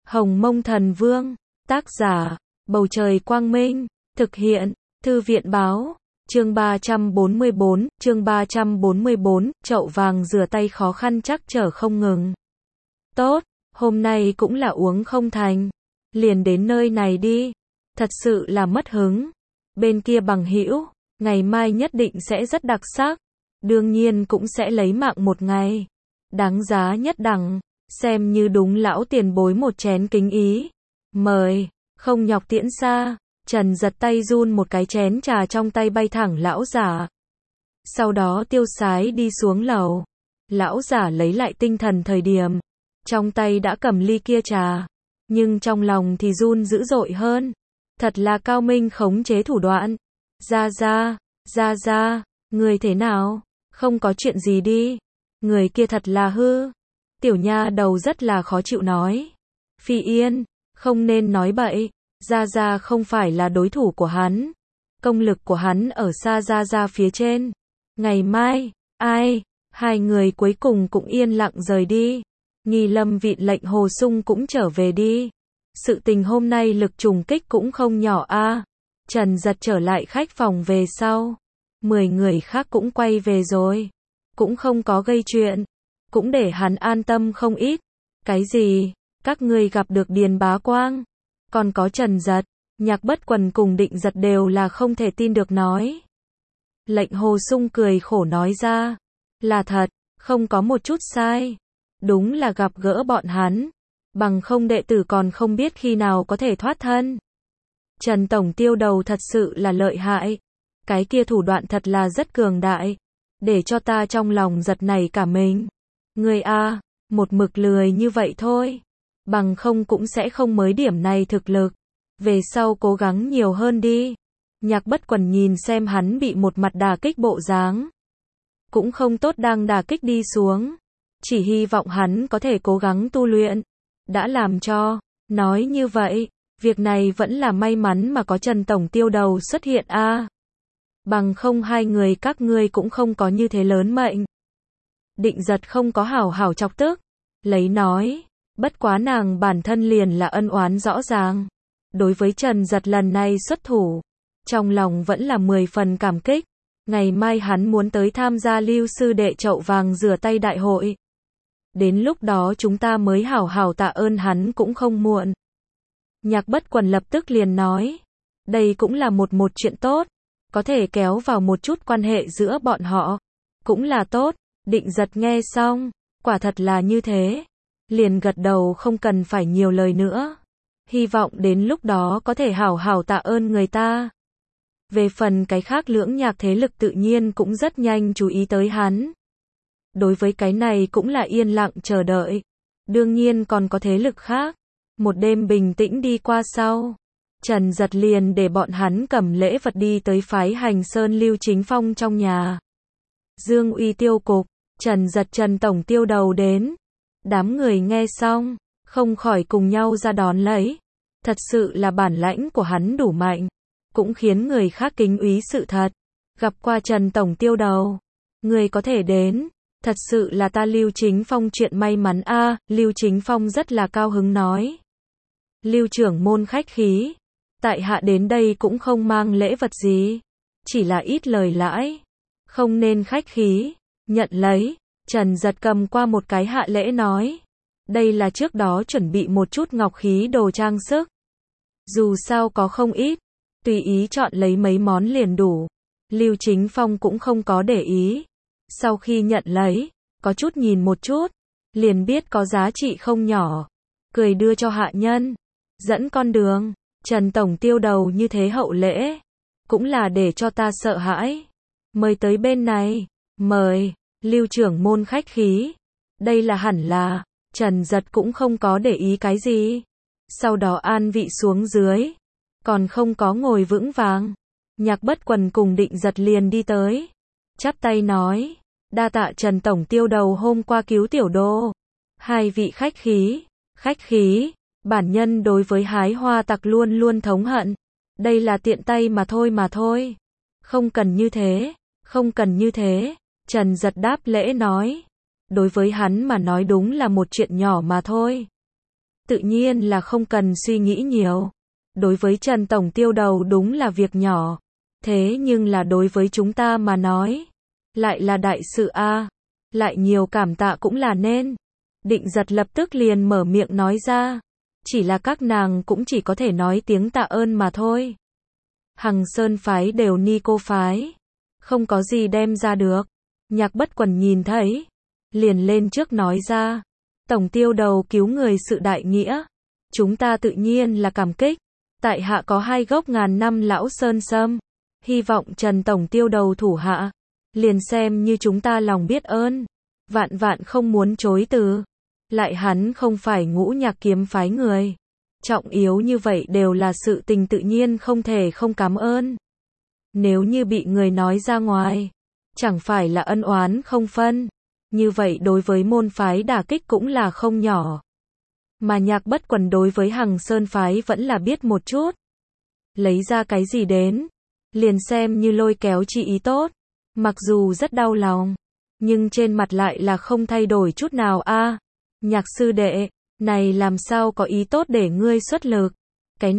Hồng Mông Thần Vương, tác giả, Bầu Trời Quang Minh, thực hiện, Thư viện Báo, chương 344, chậu vàng rửa tay khó khăn trắc trở không ngừng. Tốt, hôm nay cũng là uống không thành, liền đến nơi này đi, thật sự là mất hứng. Bên kia bằng hữu, ngày mai nhất định sẽ rất đặc sắc, đương nhiên cũng sẽ lấy mạng một ngày, đáng giá nhất đẳng, xem như đúng lão tiền bối một chén kính ý. Mời, không nhọc tiễn xa, Trần giật tay run một cái chén trà trong tay bay thẳng lão giả. Sau đó tiêu sái đi xuống lầu. Lão giả lấy lại tinh thần thời điểm, trong tay đã cầm ly kia trà, nhưng trong lòng thì run dữ dội hơn. Thật là cao minh khống chế thủ đoạn. Ra, người thế nào? Không có chuyện gì đi. Người kia thật là hư. Tiểu nha đầu rất là khó chịu nói. Phi Yên, không nên nói bậy. Ra không phải là đối thủ của hắn. Công lực của hắn ở xa ra phía trên. Ngày mai, hai người cuối cùng cũng yên lặng rời đi. Nghi Lâm Vịn lệnh Hồ Sung cũng trở về đi. Sự tình hôm nay lực trùng kích cũng không nhỏ a. Trần giật trở lại khách phòng về sau. 10 người khác cũng quay về rồi. Cũng không có gây chuyện. Cũng để hắn an tâm không ít. Cái gì? Các ngươi gặp được Điền Bá Quang. Còn có Trần giật. Nhạc Bất Quần cùng Định Giật đều là không thể tin được nói. Lệnh Hồ Sung cười khổ nói ra. Là thật, không có một chút sai. Đúng là gặp gỡ bọn hắn. Bằng không đệ tử còn không biết khi nào có thể thoát thân. Trần Tổng Tiêu đầu thật sự là lợi hại. Cái kia thủ đoạn thật là rất cường đại. Để cho ta trong lòng giật nảy cả mình. Người a, một mực lười như vậy thôi. Bằng không cũng sẽ không mới điểm này thực lực. Về sau cố gắng nhiều hơn đi. Nhạc Bất Quần nhìn xem hắn bị một mặt đả kích bộ dáng. Cũng không tốt đang đả kích đi xuống. Chỉ hy vọng hắn có thể cố gắng tu luyện. Đã làm cho, nói như vậy, việc này vẫn là may mắn mà có Trần Tổng Tiêu đầu xuất hiện a. Bằng không hai người các ngươi cũng không có như thế lớn mệnh. Định Giật không có hảo chọc tức. Lấy nói, bất quá nàng bản thân liền là ân oán rõ ràng. Đối với Trần Giật lần này xuất thủ, trong lòng vẫn là 10 phần cảm kích. Ngày mai hắn muốn tới tham gia Lưu sư đệ chậu vàng rửa tay đại hội. Đến lúc đó chúng ta mới hảo tạ ơn hắn cũng không muộn. Nhạc Bất Quần lập tức liền nói. Đây cũng là một chuyện tốt. Có thể kéo vào một chút quan hệ giữa bọn họ. Cũng là tốt. Định Giật nghe xong. Quả thật là như thế. Liền gật đầu không cần phải nhiều lời nữa. Hy vọng đến lúc đó có thể hảo tạ ơn người ta. Về phần cái khác lưỡng nhạc thế lực tự nhiên cũng rất nhanh chú ý tới hắn. Đối với cái này cũng là yên lặng chờ đợi. Đương nhiên còn có thế lực khác. Một đêm bình tĩnh đi qua sau. Trần Giật liền để bọn hắn cầm lễ vật đi tới phái Hành Sơn Lưu Chính Phong trong nhà. Dương Uy tiêu cục, Trần Giật Trần Tổng Tiêu đầu đến. Đám người nghe xong, không khỏi cùng nhau ra đón lấy. Thật sự là bản lãnh của hắn đủ mạnh. Cũng khiến người khác kính úy sự thật. Gặp qua Trần Tổng Tiêu đầu. Người có thể đến. Thật sự là ta Lưu Chính Phong chuyện may mắn a. Lưu Chính Phong rất là cao hứng nói. Lưu trưởng môn khách khí. Tại hạ đến đây cũng không mang lễ vật gì. Chỉ là ít lời lãi. Không nên khách khí. Nhận lấy. Trần Giật cầm qua một cái hạ lễ nói. Đây là trước đó chuẩn bị một chút ngọc khí đồ trang sức. Dù sao có không ít. Tùy ý chọn lấy mấy món liền đủ. Lưu Chính Phong cũng không có để ý. Sau khi nhận lấy, có chút nhìn một chút, liền biết có giá trị không nhỏ. Cười đưa cho hạ nhân. Dẫn con đường. Trần Tổng Tiêu đầu như thế hậu lễ. Cũng là để cho ta sợ hãi. Mời tới bên này. Mời. Lưu trưởng môn khách khí. Đây là hẳn là. Trần Giật cũng không có để ý cái gì. Sau đó an vị xuống dưới. Còn không có ngồi vững vàng. Nhạc Bất Quần cùng Định Giật liền đi tới. Chắp tay nói. Đa tạ Trần Tổng Tiêu đầu hôm qua cứu tiểu đô. Hai vị khách khí. Khách khí. Bản nhân đối với hái hoa tặc luôn luôn thống hận. Đây là tiện tay mà thôi. Không cần như thế. Không cần như thế. Trần Giật đáp lễ nói. Đối với hắn mà nói đúng là một chuyện nhỏ mà thôi. tự nhiên là không cần suy nghĩ nhiều. Đối với Trần Tổng tiêu đầu đúng là việc nhỏ. Thế nhưng là đối với chúng ta mà nói, lại là đại sự a. Lại nhiều cảm tạ cũng là nên. Định Giật lập tức liền mở miệng nói ra. Chỉ là các nàng cũng chỉ có thể nói tiếng tạ ơn mà thôi. Hằng Sơn phái đều ni cô phái. Không có gì đem ra được. Nhạc Bất Quần nhìn thấy. Liền lên trước nói ra. Tổng tiêu đầu cứu người sự đại nghĩa. Chúng ta tự nhiên là cảm kích. Tại hạ có 2 gốc ngàn năm lão sơn sâm. Hy vọng Trần Tổng tiêu đầu thủ hạ. Liền xem như chúng ta lòng biết ơn. Vạn vạn không muốn chối từ. Lại hắn không phải Ngũ Nhạc kiếm phái người. Trọng yếu như vậy đều là sự tình tự nhiên không thể không cảm ơn. Nếu như bị người nói ra ngoài, chẳng phải là ân oán không phân. Như vậy đối với môn phái đả kích cũng là không nhỏ. Mà Nhạc Bất Quần đối với Hằng Sơn phái vẫn là biết một chút. Lấy ra cái gì đến, liền xem như lôi kéo chi ý tốt. Mặc dù rất đau lòng, nhưng trên mặt lại là không thay đổi chút nào a. Nhạc sư đệ, này làm sao có ý tốt để ngươi xuất lực. Cái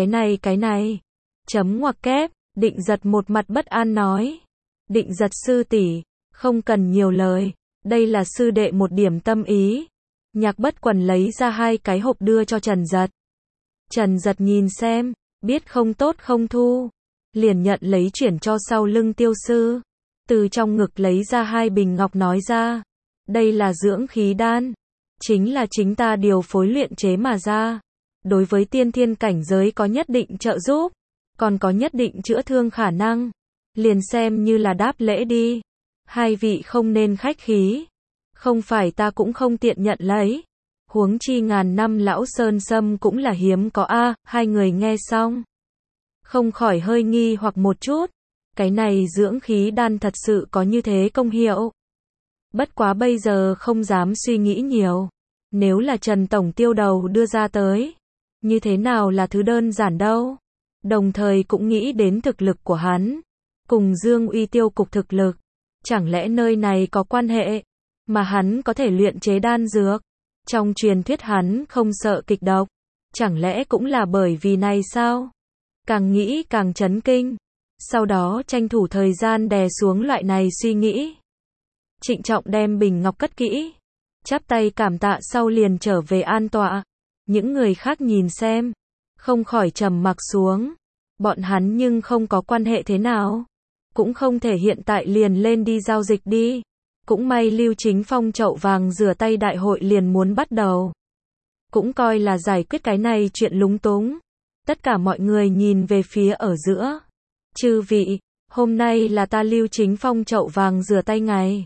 này. Chấm ngoặc kép, Định Giật một mặt bất an nói. Định Giật sư tỷ, không cần nhiều lời, đây là sư đệ một điểm tâm ý. Nhạc Bất Quần lấy ra 2 cái hộp đưa cho Trần Giật. Trần Giật nhìn xem, biết không tốt không thu, liền nhận lấy chuyển cho sau lưng tiêu sư. Từ trong ngực lấy ra 2 bình ngọc nói ra. Đây là dưỡng khí đan. Chính là chính ta điều phối luyện chế mà ra. Đối với tiên thiên cảnh giới có nhất định trợ giúp. Còn có nhất định chữa thương khả năng. Liền xem như là đáp lễ đi. 2 vị không nên khách khí. Không phải ta cũng không tiện nhận lấy. Huống chi ngàn năm lão sơn sâm cũng là hiếm có a. 2 người nghe xong. Không khỏi hơi nghi hoặc một chút. Cái này dưỡng khí đan thật sự có như thế công hiệu. Bất quá bây giờ không dám suy nghĩ nhiều. Nếu là Trần Tổng tiêu đầu đưa ra tới, như thế nào là thứ đơn giản đâu. Đồng thời cũng nghĩ đến thực lực của hắn. Cùng Dương Uy tiêu cục thực lực. Chẳng lẽ nơi này có quan hệ, mà hắn có thể luyện chế đan dược. Trong truyền thuyết hắn không sợ kịch độc. Chẳng lẽ cũng là bởi vì này sao? Càng nghĩ càng chấn kinh. Sau đó tranh thủ thời gian đè xuống loại này suy nghĩ. Trịnh trọng đem bình ngọc cất kỹ. Chắp tay cảm tạ sau liền trở về an tọa. Những người khác nhìn xem, không khỏi trầm mặc xuống. Bọn hắn nhưng không có quan hệ thế nào. Cũng không thể hiện tại liền lên đi giao dịch đi. Cũng may Lưu Chính Phong chậu vàng rửa tay đại hội liền muốn bắt đầu. Cũng coi là giải quyết cái này chuyện lúng túng. Tất cả mọi người nhìn về phía ở giữa. Chư vị, hôm nay là ta Lưu Chính Phong chậu vàng rửa tay ngày.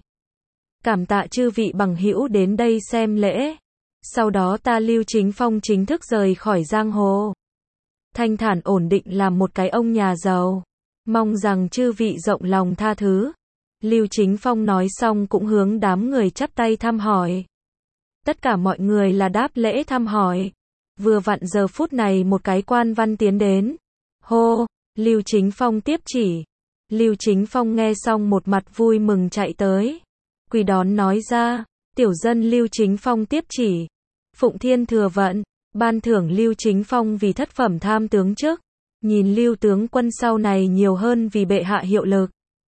Cảm tạ chư vị bằng hữu đến đây xem lễ. Sau đó ta Lưu Chính Phong chính thức rời khỏi giang hồ. Thanh thản ổn định làm một cái ông nhà giàu. Mong rằng chư vị rộng lòng tha thứ. Lưu Chính Phong nói xong cũng hướng đám người chắp tay thăm hỏi. Tất cả mọi người là đáp lễ thăm hỏi. Vừa vặn giờ phút này một cái quan văn tiến đến. Hô, Lưu Chính Phong tiếp chỉ. Lưu Chính Phong nghe xong một mặt vui mừng chạy tới. Quỳ đón nói ra, tiểu dân Lưu Chính Phong tiếp chỉ. Phụng Thiên thừa vận, ban thưởng Lưu Chính Phong vì thất phẩm tham tướng chức. Nhìn Lưu tướng quân sau này nhiều hơn vì bệ hạ hiệu lực.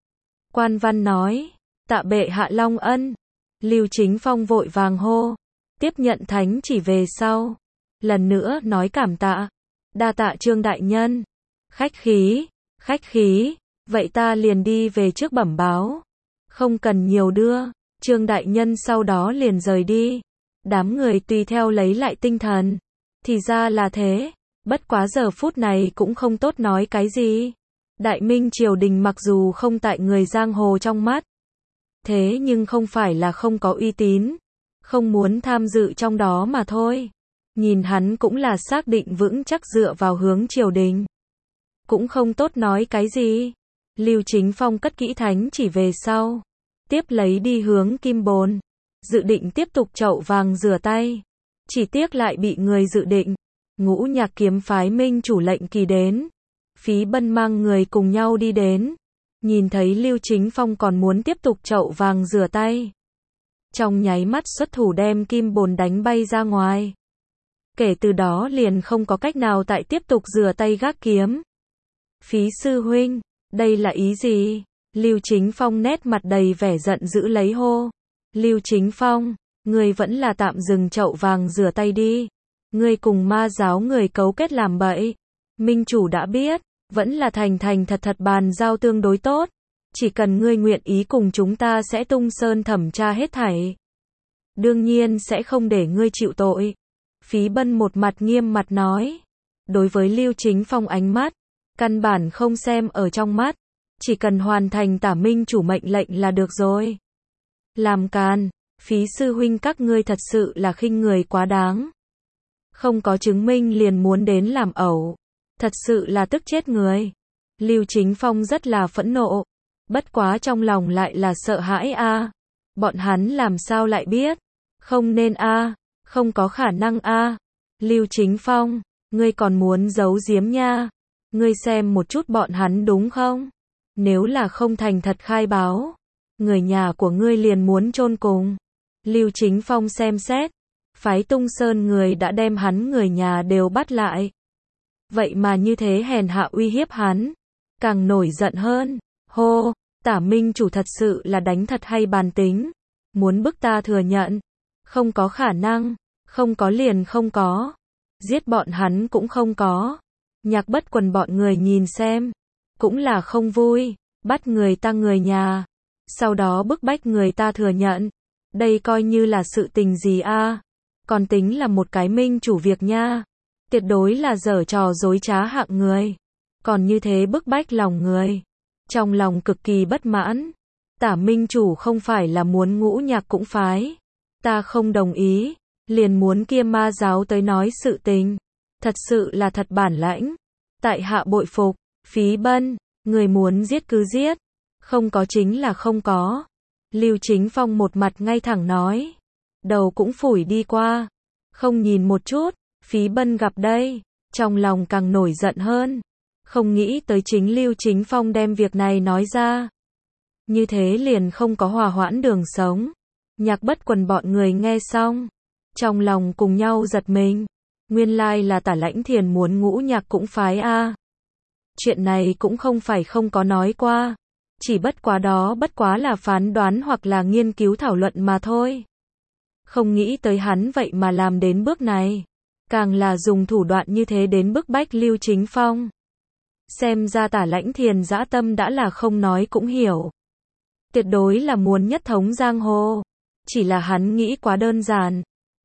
Quan văn nói, tạ bệ hạ long ân. Lưu Chính Phong vội vàng hô, tiếp nhận thánh chỉ về sau. Lần nữa nói cảm tạ. Đa tạ Trương đại nhân. Khách khí, vậy ta liền đi về trước bẩm báo. Không cần nhiều đưa. Trương đại nhân sau đó liền rời đi. Đám người tùy theo lấy lại tinh thần. Thì ra là thế. Bất quá giờ phút này cũng không tốt nói cái gì. Đại Minh triều đình mặc dù không tại người giang hồ trong mắt. Thế nhưng không phải là không có uy tín. Không muốn tham dự trong đó mà thôi. Nhìn hắn cũng là xác định vững chắc dựa vào hướng triều đình. Cũng không tốt nói cái gì. Lưu Chính Phong cất kỹ thánh chỉ về sau. Tiếp lấy đi hướng Kim Bồn. Dự định tiếp tục chậu vàng rửa tay. Chỉ tiếc lại bị người dự định. Ngũ Nhạc kiếm phái minh chủ lệnh kỳ đến. Phí Bân mang người cùng nhau đi đến. Nhìn thấy Lưu Chính Phong còn muốn tiếp tục chậu vàng rửa tay. Trong nháy mắt xuất thủ đem Kim Bồn đánh bay ra ngoài. Kể từ đó liền không có cách nào tại tiếp tục rửa tay gác kiếm. Phí sư huynh, đây là ý gì? Lưu Chính Phong nét mặt đầy vẻ giận dữ lấy hô. Lưu Chính Phong, ngươi vẫn là tạm dừng chậu vàng rửa tay đi. Ngươi cùng ma giáo người cấu kết làm bậy. Minh chủ đã biết, vẫn là thành thành thật thật bàn giao tương đối tốt. Chỉ cần ngươi nguyện ý cùng chúng ta sẽ tung sơn thẩm tra hết thảy. Đương nhiên sẽ không để ngươi chịu tội. Phí Bân một mặt nghiêm mặt nói. Đối với Lưu Chính Phong ánh mắt, căn bản không xem ở trong mắt. Chỉ cần hoàn thành Tả Minh chủ mệnh lệnh là được rồi. Làm càn, Phí sư huynh các ngươi thật sự là khinh người quá đáng. Không có chứng minh liền muốn đến làm ẩu. Thật sự là tức chết người. Lưu Chính Phong rất là phẫn nộ. Bất quá trong lòng lại là sợ hãi a. Bọn hắn làm sao lại biết? Không nên a, không có khả năng a. Lưu Chính Phong, ngươi còn muốn giấu giếm nha. Ngươi xem một chút bọn hắn đúng không? Nếu là không thành thật khai báo, người nhà của ngươi liền muốn chôn cùng. Lưu Chính Phong xem xét, phái Tung Sơn người đã đem hắn người nhà đều bắt lại. Vậy mà như thế hèn hạ uy hiếp hắn, càng nổi giận hơn. Hô, Tả Minh chủ thật sự là đánh thật hay bàn tính, muốn bức ta thừa nhận. Không có khả năng, không có liền không có. Giết bọn hắn cũng không có. Nhạc Bất Quần bọn người nhìn xem, cũng là không vui, bắt người ta người nhà, sau đó bức bách người ta thừa nhận. Đây coi như là sự tình gì a? Còn tính là một cái minh chủ việc nha. Tuyệt đối là giở trò dối trá hạng người. Còn như thế bức bách lòng người. Trong lòng cực kỳ bất mãn. Tả Minh chủ không phải là muốn Ngũ Nhạc cũng phái. Ta không đồng ý, liền muốn kia ma giáo tới nói sự tình. Thật sự là thật bản lãnh. Tại hạ bội phục. Phí Bân, người muốn giết cứ giết. Không có chính là không có. Lưu Chính Phong một mặt ngay thẳng nói. Đầu cũng phủi đi qua. Không nhìn một chút. Phí Bân gặp đây, trong lòng càng nổi giận hơn. Không nghĩ tới chính Lưu Chính Phong đem việc này nói ra. Như thế liền không có hòa hoãn đường sống. Nhạc Bất Quần bọn người nghe xong, trong lòng cùng nhau giật mình. Nguyên lai là Tả Lãnh Thiền muốn Ngũ Nhạc cũng phái a. Chuyện này cũng không phải không có nói qua. Chỉ bất quá là phán đoán hoặc là nghiên cứu thảo luận mà thôi. Không nghĩ tới hắn vậy mà làm đến bước này. Càng là dùng thủ đoạn như thế đến bức bách Lưu Chính Phong. Xem ra Tả Lãnh Thiền dã tâm đã là không nói cũng hiểu. Tuyệt đối là muốn nhất thống giang hồ. Chỉ là hắn nghĩ quá đơn giản.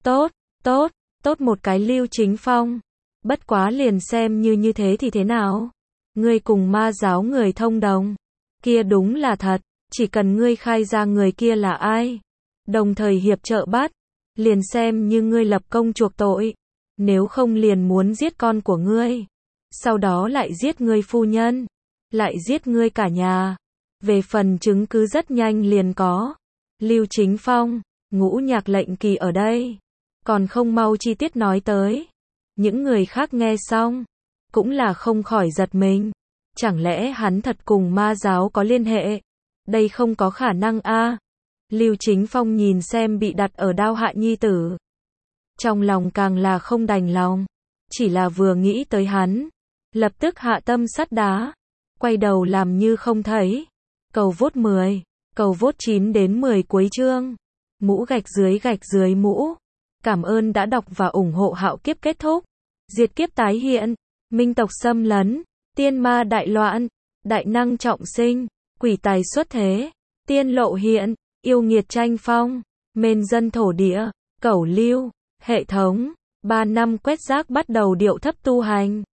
Tốt một cái Lưu Chính Phong. Bất quá liền xem như thế thì thế nào? Ngươi cùng ma giáo người thông đồng. Kia đúng là thật, chỉ cần ngươi khai ra người kia là ai. Đồng thời hiệp trợ bắt. Liền xem như ngươi lập công chuộc tội. Nếu không liền muốn giết con của ngươi. Sau đó lại giết ngươi phu nhân. Lại giết ngươi cả nhà. Về phần chứng cứ rất nhanh liền có. Lưu Chính Phong, Ngũ Nhạc lệnh kỳ ở đây. Còn không mau chi tiết nói tới. Những người khác nghe xong, cũng là không khỏi giật mình. Chẳng lẽ hắn thật cùng ma giáo có liên hệ? Đây không có khả năng a. Lưu Chính Phong nhìn xem bị đặt ở đao hạ nhi tử. Trong lòng càng là không đành lòng. Chỉ là vừa nghĩ tới hắn, lập tức hạ tâm sắt đá. Quay đầu làm như không thấy. Cầu vote 10, cầu vote 9 đến 10 cuối chương. Mũ gạch dưới mũ. Cảm ơn đã đọc và ủng hộ Hạo Kiếp kết thúc. Diệt kiếp tái hiện. Minh tộc xâm lấn. Tiên ma đại loạn. Đại năng trọng sinh. Quỷ tài xuất thế. Tiên lộ hiện. Yêu nghiệt tranh phong. Mên dân thổ địa. Cẩu lưu. Hệ thống. 3 năm quét rác bắt đầu điệu thấp tu hành.